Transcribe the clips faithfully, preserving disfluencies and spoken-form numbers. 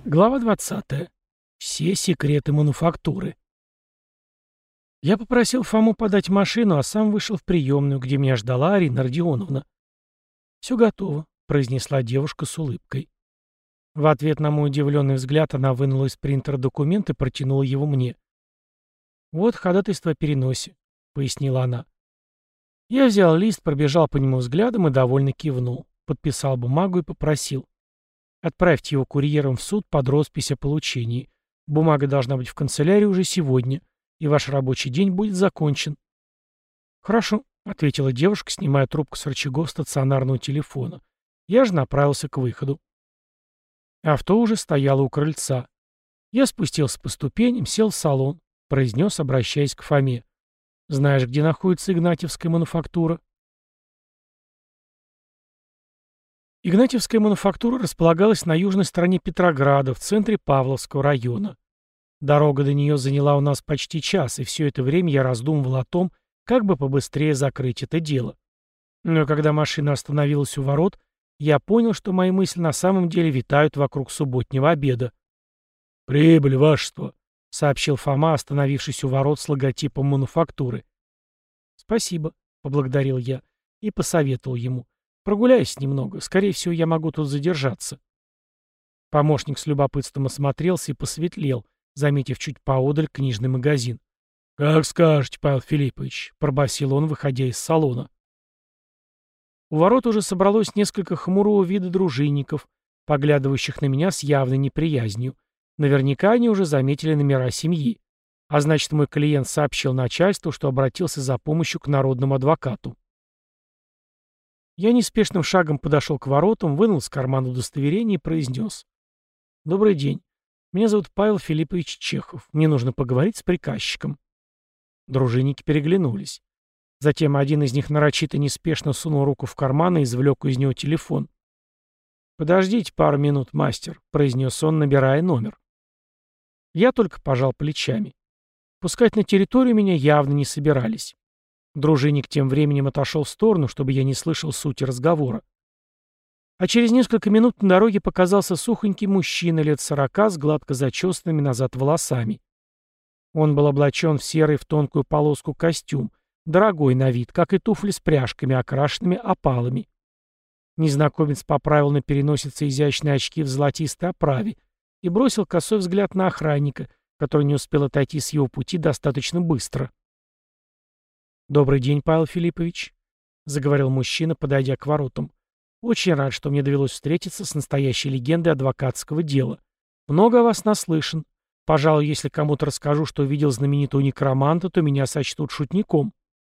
Глава двадцатая. Все секреты мануфактуры. Я попросил Фому подать машину, а сам вышел в приемную, где меня ждала Арина Родионовна. «Все готово», — произнесла девушка с улыбкой. В ответ на мой удивленный взгляд она вынула из принтера документ и протянула его мне. «Вот ходатайство о переносе», — пояснила она. Я взял лист, пробежал по нему взглядом и довольно кивнул, подписал бумагу и попросил: «Отправьте его курьером в суд под роспись о получении. Бумага должна быть в канцелярии уже сегодня, и ваш рабочий день будет закончен». «Хорошо», — ответила девушка, снимая трубку с рычагов стационарного телефона. Я же направился к выходу. Авто уже стояло у крыльца. Я спустился по ступеням, сел в салон, произнес, обращаясь к Фоме: «Знаешь, где находится Игнатьевская мануфактура?» Игнатьевская мануфактура располагалась на южной стороне Петрограда, в центре Павловского района. Дорога до нее заняла у нас почти час, и все это время я раздумывал о том, как бы побыстрее закрыть это дело. Но когда машина остановилась у ворот, я понял, что мои мысли на самом деле витают вокруг субботнего обеда. «Прибыль, вашество», — сообщил Фома, остановившись у ворот с логотипом мануфактуры. «Спасибо», — поблагодарил я и посоветовал ему: «Прогуляйся немного, скорее всего, я могу тут задержаться». Помощник с любопытством осмотрелся и посветлел, заметив чуть поодаль книжный магазин. «Как скажете, Павел Филиппович», — пробасил он, выходя из салона. У ворот уже собралось несколько хмурого вида дружинников, поглядывающих на меня с явной неприязнью. Наверняка они уже заметили номера семьи. А значит, мой клиент сообщил начальству, что обратился за помощью к народному адвокату. Я неспешным шагом подошел к воротам, вынул из кармана удостоверение и произнес: «Добрый день. Меня зовут Павел Филиппович Чехов. Мне нужно поговорить с приказчиком». Дружинники переглянулись. Затем один из них нарочито неспешно сунул руку в карман и извлек из него телефон. «Подождите пару минут, мастер», — произнес он, набирая номер. Я только пожал плечами. Пускать на территорию меня явно не собирались. Дружинник тем временем отошел в сторону, чтобы я не слышал сути разговора. А через несколько минут на дороге показался сухонький мужчина лет сорока с гладко зачесанными назад волосами. Он был облачен в серый в тонкую полоску костюм, дорогой на вид, как и туфли с пряжками, окрашенными опалами. Незнакомец поправил на переносице изящные очки в золотистой оправе и бросил косой взгляд на охранника, который не успел отойти с его пути достаточно быстро. «Добрый день, Павел Филиппович», — заговорил мужчина, подойдя к воротам. «Очень рад, что мне довелось встретиться с настоящей легендой адвокатского дела. Много о вас наслышан. Пожалуй, если кому-то расскажу, что видел знаменитого некроманта, то меня сочтут шутником».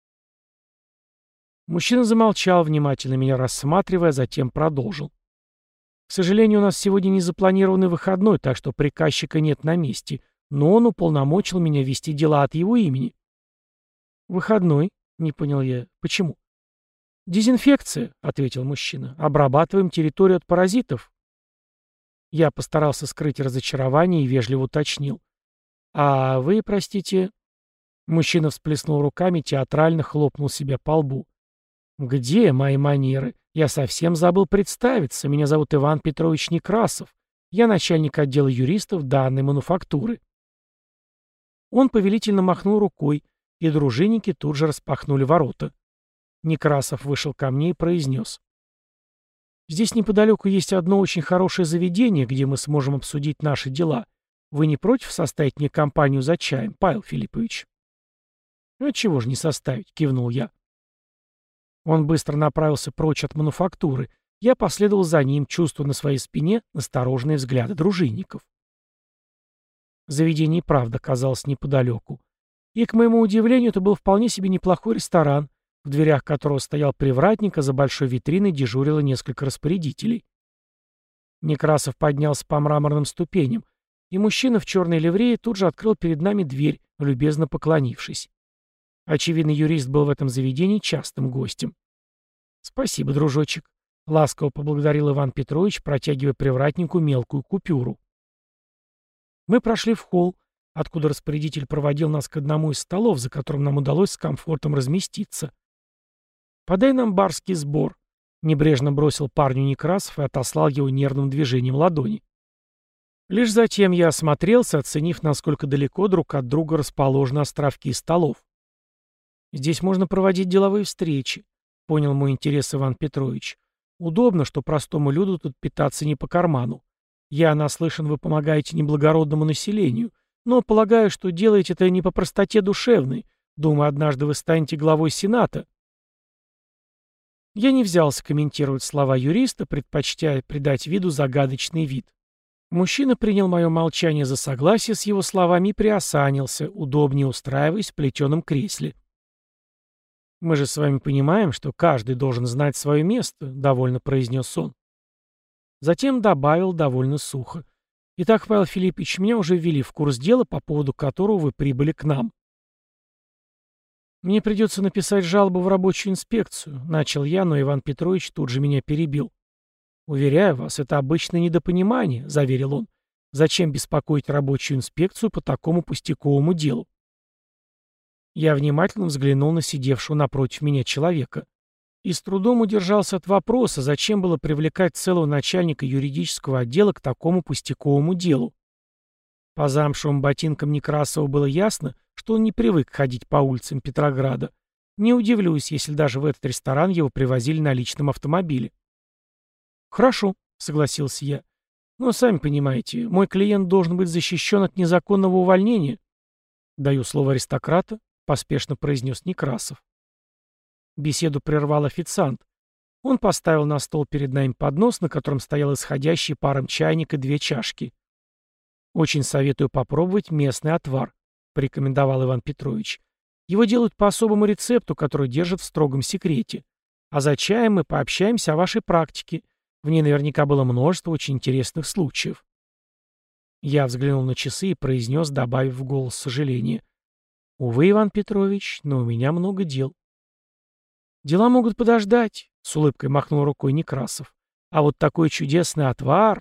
Мужчина замолчал, внимательно меня рассматривая, а затем продолжил. «К сожалению, у нас сегодня не запланированный выходной, так что приказчика нет на месте, но он уполномочил меня вести дела от его имени». «Выходной?» — не понял я. «Почему?» «Дезинфекция», — ответил мужчина. «Обрабатываем территорию от паразитов». Я постарался скрыть разочарование и вежливо уточнил: «А вы, простите...» Мужчина всплеснул руками, театрально хлопнул себя по лбу. «Где мои манеры? Я совсем забыл представиться. Меня зовут Иван Петрович Некрасов. Я начальник отдела юристов данной мануфактуры». Он повелительно махнул рукой, и дружинники тут же распахнули ворота. Некрасов вышел ко мне и произнес: «Здесь неподалеку есть одно очень хорошее заведение, где мы сможем обсудить наши дела. Вы не против составить мне компанию за чаем, Павел Филиппович?» «Отчего же не составить?» — кивнул я. Он быстро направился прочь от мануфактуры. Я последовал за ним, чувствуя на своей спине настороженные взгляды дружинников. Заведение и правда казалось неподалеку. И, к моему удивлению, это был вполне себе неплохой ресторан, в дверях которого стоял привратник, а за большой витриной дежурило несколько распорядителей. Некрасов поднялся по мраморным ступеням, и мужчина в черной ливрее тут же открыл перед нами дверь, любезно поклонившись. Очевидно, юрист был в этом заведении частым гостем. «Спасибо, дружочек», — ласково поблагодарил Иван Петрович, протягивая привратнику мелкую купюру. Мы прошли в холл, откуда распорядитель проводил нас к одному из столов, за которым нам удалось с комфортом разместиться. «Подай нам барский сбор», — небрежно бросил парню Некрасов и отослал его нервным движением ладони. Лишь затем я осмотрелся, оценив, насколько далеко друг от друга расположены островки столов. Здесь можно проводить деловые встречи, понял мой интерес Иван Петрович. Удобно, что простому люду тут питаться не по карману. Я наслышан, вы помогаете неблагородному населению, но полагаю, что делаете это не по простоте душевной. Думаю, однажды вы станете главой Сената. Я не взялся комментировать слова юриста, предпочтя придать виду загадочный вид. Мужчина принял мое молчание за согласие с его словами и приосанился, удобнее устраиваясь в плетеном кресле. «Мы же с вами понимаем, что каждый должен знать свое место», — довольно произнес он. Затем добавил довольно сухо. «Итак, Павел Филиппович, меня уже ввели в курс дела, по поводу которого вы прибыли к нам». «Мне придется написать жалобу в рабочую инспекцию», — начал я, но Иван Петрович тут же меня перебил. «Уверяю вас, это обычное недопонимание», — заверил он. «Зачем беспокоить рабочую инспекцию по такому пустяковому делу?» Я внимательно взглянул на сидевшего напротив меня человека и с трудом удержался от вопроса, зачем было привлекать целого начальника юридического отдела к такому пустяковому делу. По замшевым ботинкам Некрасова было ясно, что он не привык ходить по улицам Петрограда. Не удивлюсь, если даже в этот ресторан его привозили на личном автомобиле. «Хорошо», — согласился я. «Но, сами понимаете, мой клиент должен быть защищен от незаконного увольнения». «Даю слово аристократа», — поспешно произнес Некрасов. Беседу прервал официант. Он поставил на стол перед нами поднос, на котором стоял исходящий паром чайник и две чашки. «Очень советую попробовать местный отвар», — порекомендовал Иван Петрович. «Его делают по особому рецепту, который держат в строгом секрете. А за чаем мы пообщаемся о вашей практике. В ней наверняка было множество очень интересных случаев». Я взглянул на часы и произнес, добавив в голос сожаление. «Увы, Иван Петрович, но у меня много дел». «Дела могут подождать», — с улыбкой махнул рукой Некрасов. «А вот такой чудесный отвар...»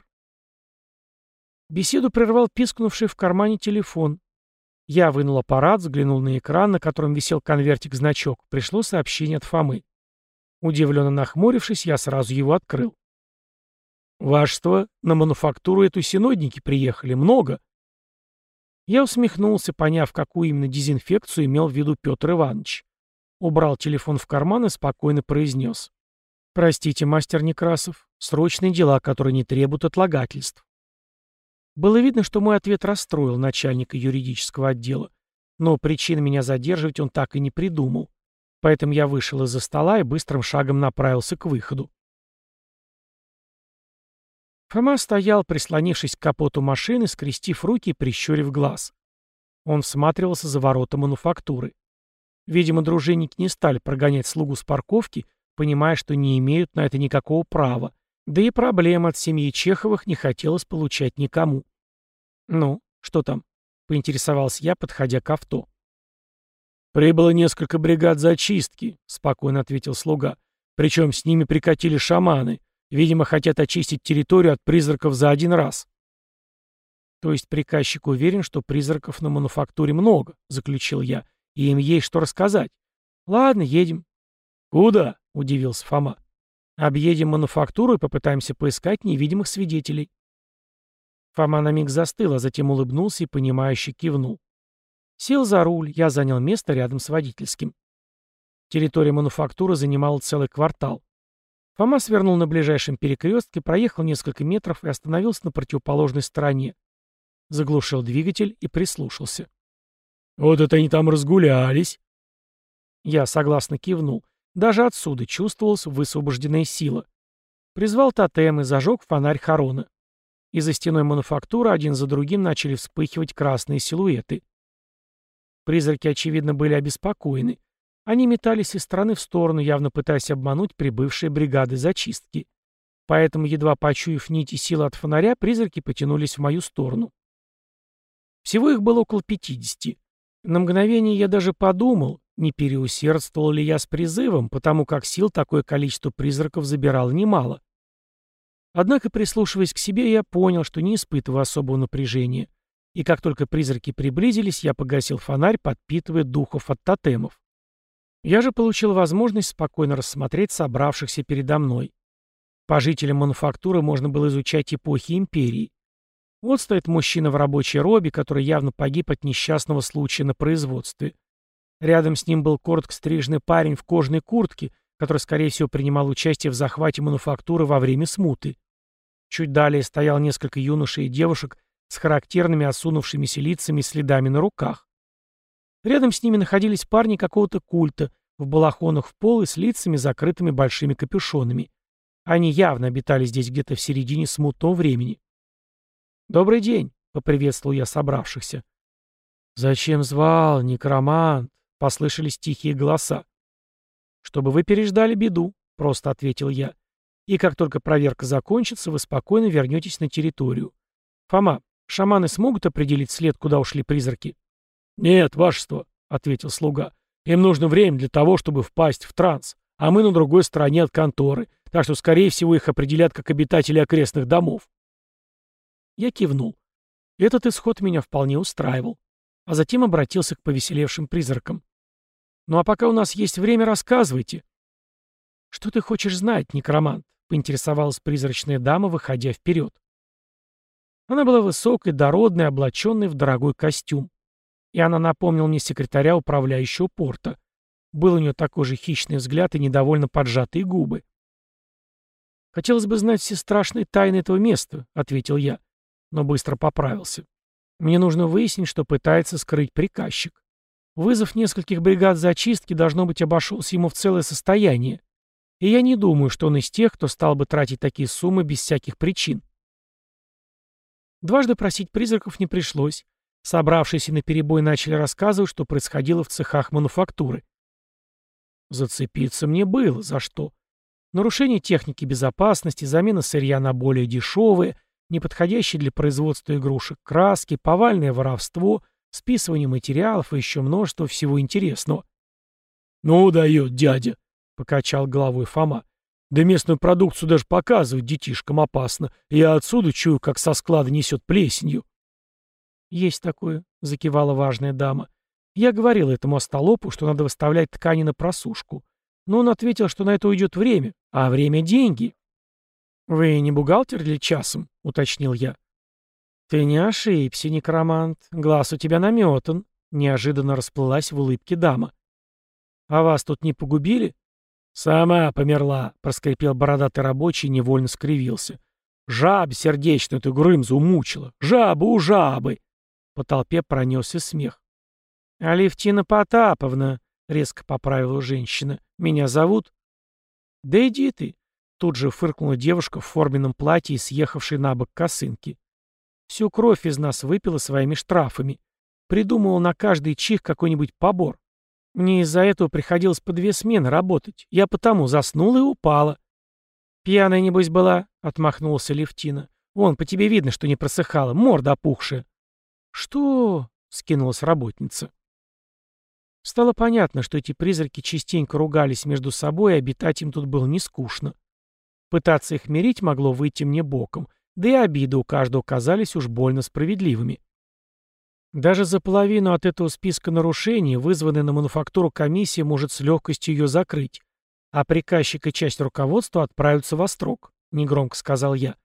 Беседу прервал пискнувший в кармане телефон. Я вынул аппарат, взглянул на экран, на котором висел конвертик-значок. Пришло сообщение от Фомы. Удивленно нахмурившись, я сразу его открыл. «Вашество, на мануфактуру эту синодники приехали. Много». Я усмехнулся, поняв, какую именно дезинфекцию имел в виду Петр Иванович. Убрал телефон в карман и спокойно произнес. «Простите, мастер Некрасов, срочные дела, которые не требуют отлагательств». Было видно, что мой ответ расстроил начальника юридического отдела, но причин меня задерживать он так и не придумал. Поэтому я вышел из-за стола и быстрым шагом направился к выходу. Фома стоял, прислонившись к капоту машины, скрестив руки и прищурив глаз. Он всматривался за ворота мануфактуры. Видимо, дружинники не стали прогонять слугу с парковки, понимая, что не имеют на это никакого права, да и проблем от семьи Чеховых не хотелось получать никому. «Ну, что там?» — поинтересовался я, подходя к авто. «Прибыло несколько бригад зачистки», — спокойно ответил слуга. «Причем с ними прикатили шаманы. Видимо, хотят очистить территорию от призраков за один раз». «То есть приказчик уверен, что призраков на мануфактуре много», — заключил я, — «и им есть что рассказать. Ладно, едем». «Куда?» — удивился Фома. «Объедем мануфактуру и попытаемся поискать невидимых свидетелей». Фома на миг застыл, а затем улыбнулся и понимающе кивнул. Сел за руль, я занял место рядом с водительским. Территория мануфактуры занимала целый квартал. Фома свернул на ближайшем перекрестке, проехал несколько метров и остановился на противоположной стороне. Заглушил двигатель и прислушался. «Вот это они там разгулялись!» Я согласно кивнул. Даже отсюда чувствовалась высвобожденная сила. Призвал тотем и зажег фонарь Харона. И за стеной мануфактуры один за другим начали вспыхивать красные силуэты. Призраки, очевидно, были обеспокоены. Они метались из стороны в сторону, явно пытаясь обмануть прибывшие бригады зачистки. Поэтому, едва почуяв нити силы от фонаря, призраки потянулись в мою сторону. Всего их было около пятидесяти. На мгновение я даже подумал, не переусердствовал ли я с призывом, потому как сил такое количество призраков забирало немало. Однако, прислушиваясь к себе, я понял, что не испытываю особого напряжения. И как только призраки приблизились, я погасил фонарь, подпитывая духов от тотемов. Я же получил возможность спокойно рассмотреть собравшихся передо мной. По жителям мануфактуры можно было изучать эпохи империи. Вот стоит мужчина в рабочей робе, который явно погиб от несчастного случая на производстве. Рядом с ним был коротко стриженный парень в кожаной куртке, который, скорее всего, принимал участие в захвате мануфактуры во время смуты. Чуть далее стоял несколько юношей и девушек с характерными осунувшимися лицами и следами на руках. Рядом с ними находились парни какого-то культа, в балахонах в пол и с лицами, закрытыми большими капюшонами. Они явно обитали здесь где-то в середине смутного времени. «Добрый день», — поприветствовал я собравшихся. «Зачем звал, некромант?» — послышались тихие голоса. «Чтобы вы переждали беду», — просто ответил я. «И как только проверка закончится, вы спокойно вернетесь на территорию. Фома, шаманы смогут определить след, куда ушли призраки?» «Нет, вашество», — ответил слуга. «Им нужно время для того, чтобы впасть в транс, а мы на другой стороне от конторы, так что, скорее всего, их определят как обитателей окрестных домов». Я кивнул. Этот исход меня вполне устраивал. А затем обратился к повеселевшим призракам. «Ну а пока у нас есть время, рассказывайте». «Что ты хочешь знать, некромант?» — поинтересовалась призрачная дама, выходя вперед. Она была высокой, дородной, облаченной в дорогой костюм. И она напомнила мне секретаря управляющего порта. Был у нее такой же хищный взгляд и недовольно поджатые губы. «Хотелось бы знать все страшные тайны этого места», — ответил я, но быстро поправился. «Мне нужно выяснить, что пытается скрыть приказчик. Вызов нескольких бригад зачистки, должно быть, обошелся ему в целое состояние. И я не думаю, что он из тех, кто стал бы тратить такие суммы без всяких причин». Дважды просить призраков не пришлось. Собравшиеся наперебой начали рассказывать, что происходило в цехах мануфактуры. Зацепиться мне было за что. Нарушение техники безопасности, замена сырья на более дешевые, неподходящие для производства игрушек краски, повальное воровство, списывание материалов и еще множество всего интересного. «Ну, дает дядя», — покачал головой Фома. «Да местную продукцию даже показывать детишкам опасно. Я отсюда чую, как со склада несет плесенью». «Есть такое», — закивала важная дама. «Я говорил этому остолопу, что надо выставлять ткани на просушку. Но он ответил, что на это уйдет время, а время — деньги». «Вы не бухгалтер ли часом?» — уточнил я. «Ты не ошибся, некромант. Глаз у тебя наметан», — неожиданно расплылась в улыбке дама. «А вас тут не погубили?» «Сама померла», — проскрипел бородатый рабочий и невольно скривился. «Жаб сердечную ты Грымзу умучила. Жабы у жабы!» По толпе пронесся смех. «Алевтина Потаповна», — резко поправила женщина. «Меня зовут?» «Да иди ты», — тут же фыркнула девушка в форменном платье и съехавшей на бок косынки. «Всю кровь из нас выпила своими штрафами. Придумывала на каждый чих какой-нибудь побор. Мне из-за этого приходилось по две смены работать. Я потому заснула и упала». «Пьяная, небось, была?» — отмахнулся Алевтина. «Вон, по тебе видно, что не просыхала, морда опухшая». «Что?» — скинулась работница. Стало понятно, что эти призраки частенько ругались между собой, и обитать им тут было не скучно. Пытаться их мирить могло выйти мне боком, да и обиды у каждого казались уж больно справедливыми. Даже за половину от этого списка нарушений, вызванная на мануфактуру комиссия может с легкостью ее закрыть, а приказчик и часть руководства отправятся во строк, — негромко сказал я.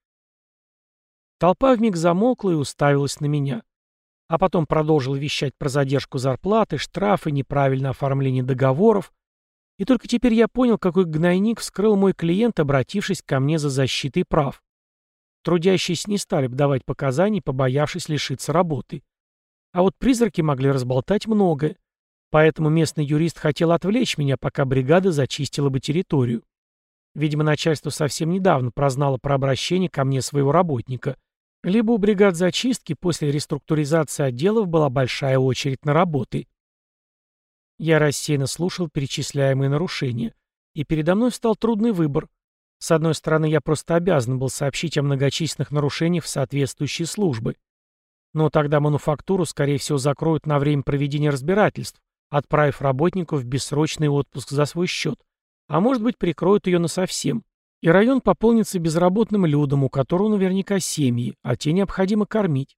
Толпа вмиг замолкла и уставилась на меня. А потом продолжил вещать про задержку зарплаты, штрафы, неправильное оформление договоров. И только теперь я понял, какой гнойник вскрыл мой клиент, обратившись ко мне за защитой прав. Трудящиеся не стали бы давать показаний, побоявшись лишиться работы. А вот призраки могли разболтать многое. Поэтому местный юрист хотел отвлечь меня, пока бригада зачистила бы территорию. Видимо, начальство совсем недавно прознало про обращение ко мне своего работника. Либо у бригад зачистки после реструктуризации отделов была большая очередь на работы. Я рассеянно слушал перечисляемые нарушения, и передо мной встал трудный выбор. С одной стороны, я просто обязан был сообщить о многочисленных нарушениях в соответствующие службы. Но тогда мануфактуру, скорее всего, закроют на время проведения разбирательств, отправив работников в бессрочный отпуск за свой счет, а может быть, прикроют ее насовсем. И район пополнится безработным людом, у которого наверняка семьи, а те необходимо кормить.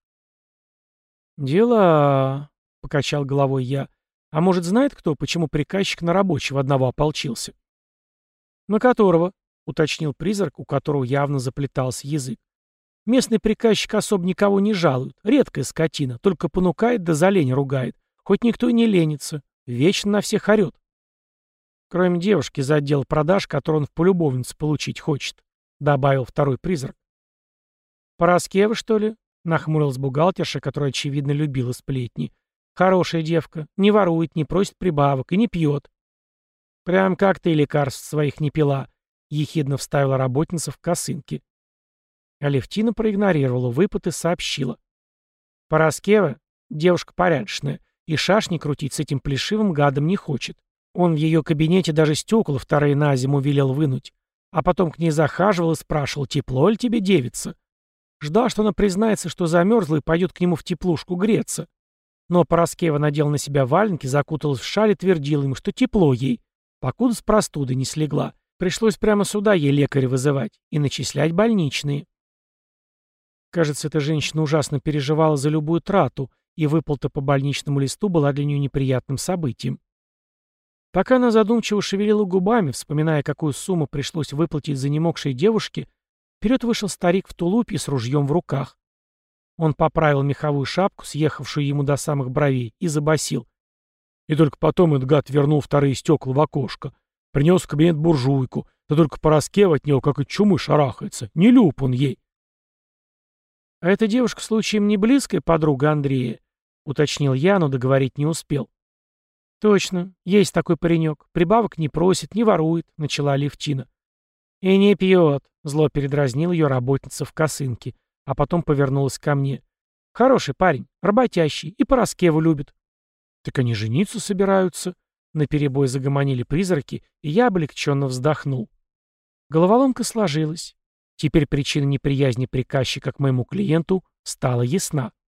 «Дела...» — покачал головой я. «А может, знает кто, почему приказчик на рабочего одного ополчился?» «На которого?» — уточнил призрак, у которого явно заплетался язык. Местный приказчик особо никого не жалует. Редкая скотина, только понукает да за лень ругает. Хоть никто и не ленится. Вечно на всех орет. Кроме девушки за отдел продаж, которую он в полюбовнице получить хочет, добавил второй призрак. «Пороскева, что ли?» — нахмурилась бухгалтерша, которая, очевидно, любила сплетни. «Хорошая девка. Не ворует, не просит прибавок и не пьет». «Прям как ты лекарств своих не пила», — ехидно вставила работница в косынке. Алевтина проигнорировала выпад и сообщила. «Пороскева — девушка порядочная, и шашни крутить с этим плешивым гадом не хочет. Он в ее кабинете даже стекла вторые на зиму велел вынуть, а потом к ней захаживал и спрашивал, тепло ли тебе, девица. Ждал, что она признается, что замерзла, и пойдет к нему в теплушку греться. Но Пороскева надела на себя валенки, закуталась в шаль и твердила ему, что тепло ей, покуда с простудой не слегла. Пришлось прямо сюда ей лекаря вызывать и начислять больничные». Кажется, эта женщина ужасно переживала за любую трату, и выплата по больничному листу была для нее неприятным событием. Пока она задумчиво шевелила губами, вспоминая, какую сумму пришлось выплатить за немогшей девушке, вперед вышел старик в тулупе с ружьем в руках. Он поправил меховую шапку, съехавшую ему до самых бровей, и забасил. И только потом этот гад вернул вторые стекла в окошко. Принес в кабинет буржуйку, да только Пороскева от него как от чумы шарахается. Не люб он ей. «А эта девушка, случаем, не близкая подруга Андрея?» — уточнил я, но договорить не успел. «Точно, есть такой паренек. Прибавок не просит, не ворует», — начала Алевтина. «И не пьет», — зло передразнил ее работница в косынке, а потом повернулась ко мне. «Хороший парень, работящий, и Пороскеву любит». «Так они жениться собираются», — наперебой загомонили призраки, и я облегченно вздохнул. Головоломка сложилась. Теперь причина неприязни приказчика к моему клиенту стала ясна.